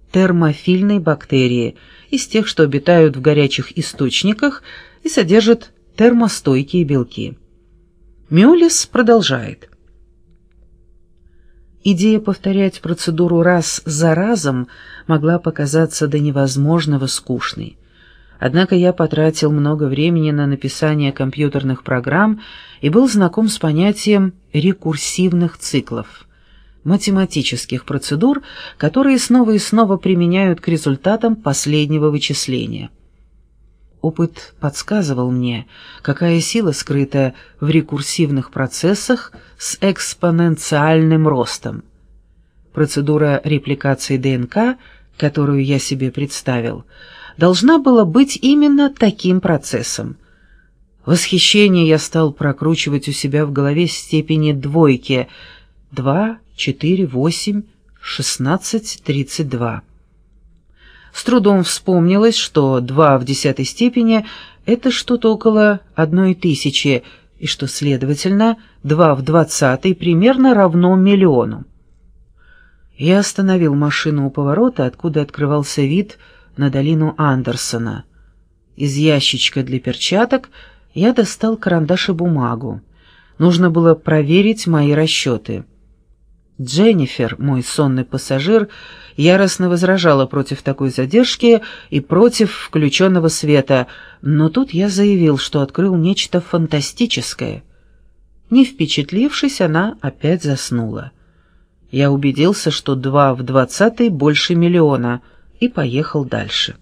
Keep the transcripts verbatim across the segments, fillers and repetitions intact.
термофильной бактерии, из тех, что обитают в горячих источниках и содержат термостойкие белки. Мюллес продолжает. Идея повторять процедуру раз за разом могла показаться до невозможного скучной. Однако я потратил много времени на написание компьютерных программ и был знаком с понятием рекурсивных циклов, математических процедур, которые снова и снова применяют к результатам последнего вычисления. Опыт подсказывал мне, какая сила скрыта в рекурсивных процессах с экспоненциальным ростом. Процедура репликации ДНК, которую я себе представил, должна была быть именно таким процессом. В восхищении я стал прокручивать у себя в голове степени двойки два, четыре, восемь, шестнадцать, тридцать два. С трудом вспомнилось, что два в десятой степени — это что-то около одной тысячи, и что, следовательно, два в двадцатой примерно равно миллиону. Я остановил машину у поворота, откуда открывался вид на долину Андерсона. Из ящичка для перчаток я достал карандаш и бумагу. Нужно было проверить мои расчеты. Дженнифер, мой сонный пассажир, яростно возражала против такой задержки и против включенного света, но тут я заявил, что открыл нечто фантастическое. Не впечатлившись, она опять заснула. Я убедился, что два в двадцатой больше миллиона, и поехал дальше.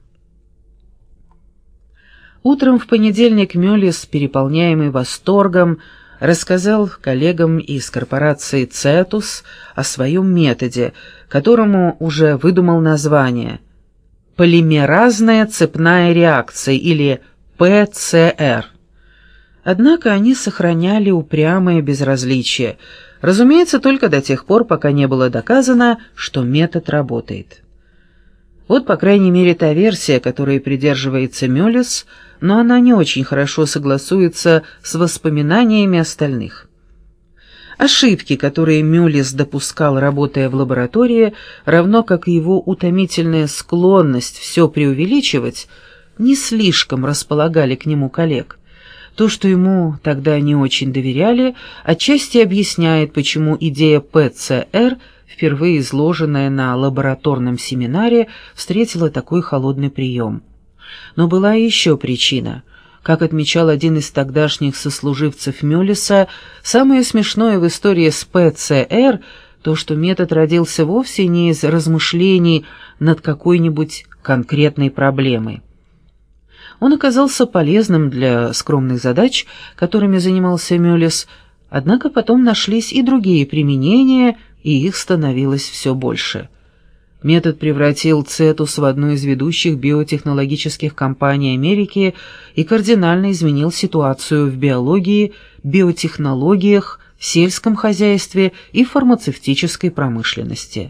Утром в понедельник Мюллес, переполняемый восторгом, рассказал коллегам из корпорации «Цетус» о своем методе, которому уже выдумал название «полимеразная цепная реакция» или пэ цэ эр. Однако они сохраняли упрямое безразличие, разумеется, только до тех пор, пока не было доказано, что метод работает. Вот, по крайней мере, та версия, которой придерживается Мюллес, но она не очень хорошо согласуется с воспоминаниями остальных. Ошибки, которые Мюллес допускал, работая в лаборатории, равно как и его утомительная склонность все преувеличивать, не слишком располагали к нему коллег. То, что ему тогда не очень доверяли, отчасти объясняет, почему идея пэ цэ эр, впервые изложенная на лабораторном семинаре, встретила такой холодный прием. Но была и еще причина. Как отмечал один из тогдашних сослуживцев Мюллеса, самое смешное в истории с пэ цэ эр то, что метод родился вовсе не из размышлений над какой-нибудь конкретной проблемой. Он оказался полезным для скромных задач, которыми занимался Мюллес, однако потом нашлись и другие применения, и их становилось все больше. Метод превратил Цетус в одну из ведущих биотехнологических компаний Америки и кардинально изменил ситуацию в биологии, биотехнологиях, сельском хозяйстве и фармацевтической промышленности.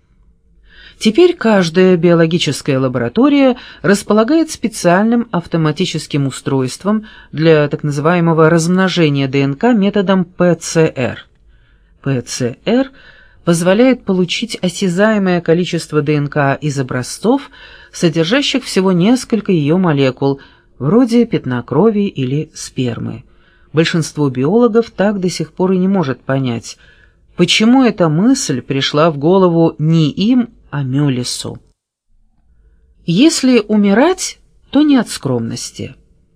Теперь каждая биологическая лаборатория располагает специальным автоматическим устройством для так называемого размножения ДНК методом пэ цэ эр. пэ цэ эр позволяет получить осязаемое количество ДНК из образцов, содержащих всего несколько ее молекул, вроде пятна крови или спермы. Большинство биологов так до сих пор и не может понять, почему эта мысль пришла в голову не им, а Мюллесу. Если умирать, то не от скромности.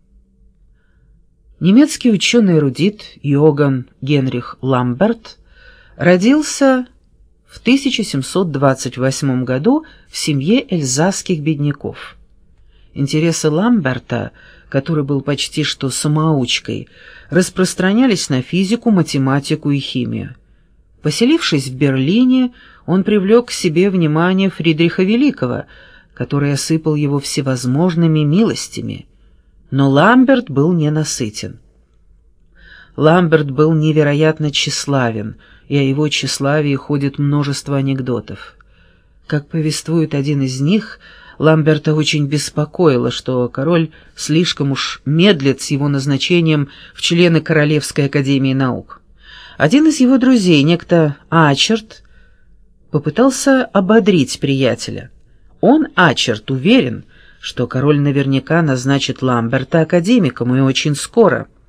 Немецкий ученый-эрудит Йоганн Генрих Ламберт родился в тысяча семьсот двадцать восьмом году в семье эльзасских бедняков. Интересы Ламберта, который был почти что самоучкой, распространялись на физику, математику и химию. Поселившись в Берлине, он привлек к себе внимание Фридриха Великого, который осыпал его всевозможными милостями. Но Ламберт был ненасытен. Ламберт был невероятно тщеславен, и о его тщеславии ходит множество анекдотов. Как повествует один из них, Ламберта очень беспокоило, что король слишком уж медлит с его назначением в члены Королевской академии наук. Один из его друзей, некто Ачерт, попытался ободрить приятеля. Он, Ачерт, уверен, что король наверняка назначит Ламберта академиком и очень скоро.